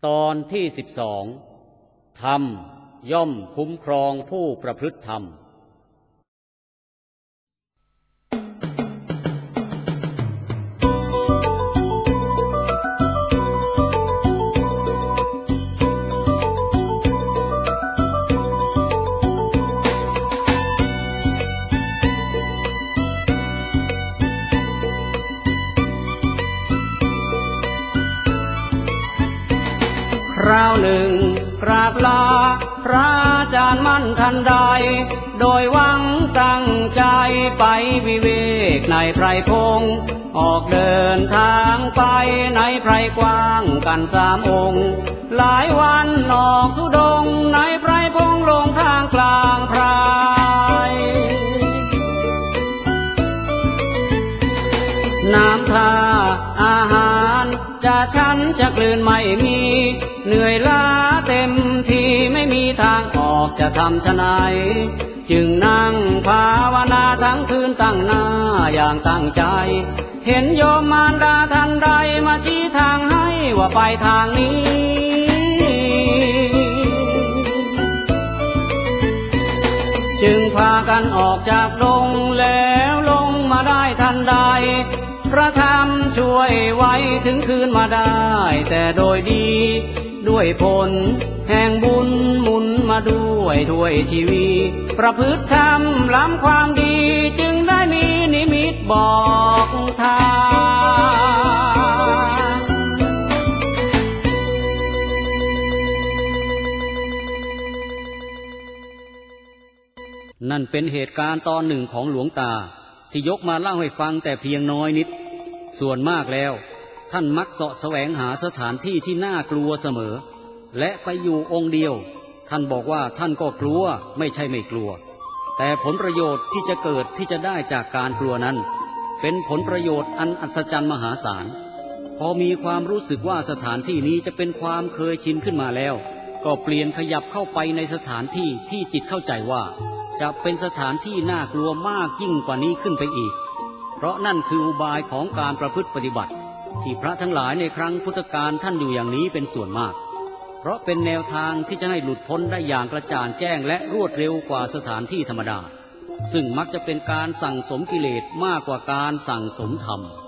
ตอนที่12ธรรมย่อมคุ้มครองผู้ประพฤติธรรมคราวหนึ่งกราบลาพระอาจารย์มั่นทันใดโดยหวังตั้งใจไปวิเวกในไพรพงออกเดินทางไปในไพรกว้างกัน3 องค์หลายวันออกธุดงค์ในไพรพงลงทางกลางไพรน้ำท่าอาหารจะฉันจะกลืนไม่มีเหนื่อยล้าเต็มทีไม่มีทางออกจะทำไฉนจึงนั่งภาวนาทั้งคืนตั้งหน้าอย่างตั้งใจเห็นโยมมารดาท่านใดมาชี้ทางให้ว่าไปทางนี้จึงพากันออกจากดงแล้วลงมาได้ทันใดพระธรรมช่วยไว้ถึงคืนมาได้แต่โดยดีด้วยผลแห่งบุญหมุนมาด้วยถ้วยชีวิตประพฤติธรรมล้ำความดีจึงได้มีนิมิตบอกทางนั่นเป็นเหตุการณ์ตอนหนึ่งของหลวงตาที่ยกมาเล่าให้ฟังแต่เพียงน้อยนิดส่วนมากแล้วท่านมักเสาะแสวงหาสถานที่ที่น่ากลัวเสมอและไปอยู่องค์เดียวท่านบอกว่าท่านก็กลัวไม่ใช่ไม่กลัวแต่ผลประโยชน์ที่จะเกิดที่จะได้จากการกลัวนั้นเป็นผลประโยชน์อันอัศจรรย์มหาศาลพอมีความรู้สึกว่าสถานที่นี้จะเป็นความเคยชินขึ้นมาแล้วก็เปลี่ยนขยับเข้าไปในสถานที่ที่จิตเข้าใจว่าจะเป็นสถานที่น่ากลัวมากยิ่งกว่านี้ขึ้นไปอีกเพราะนั่นคืออุบายของการประพฤติปฏิบัติที่พระทั้งหลายในครั้งพุทธกาลท่านอยู่อย่างนี้เป็นส่วนมากเพราะเป็นแนวทางที่จะให้หลุดพ้นได้อย่างกระจ่างแจ้งและรวดเร็วกว่าสถานที่ธรรมดาซึ่งมักจะเป็นการสั่งสมกิเลสมากกว่าการสั่งสมธรรม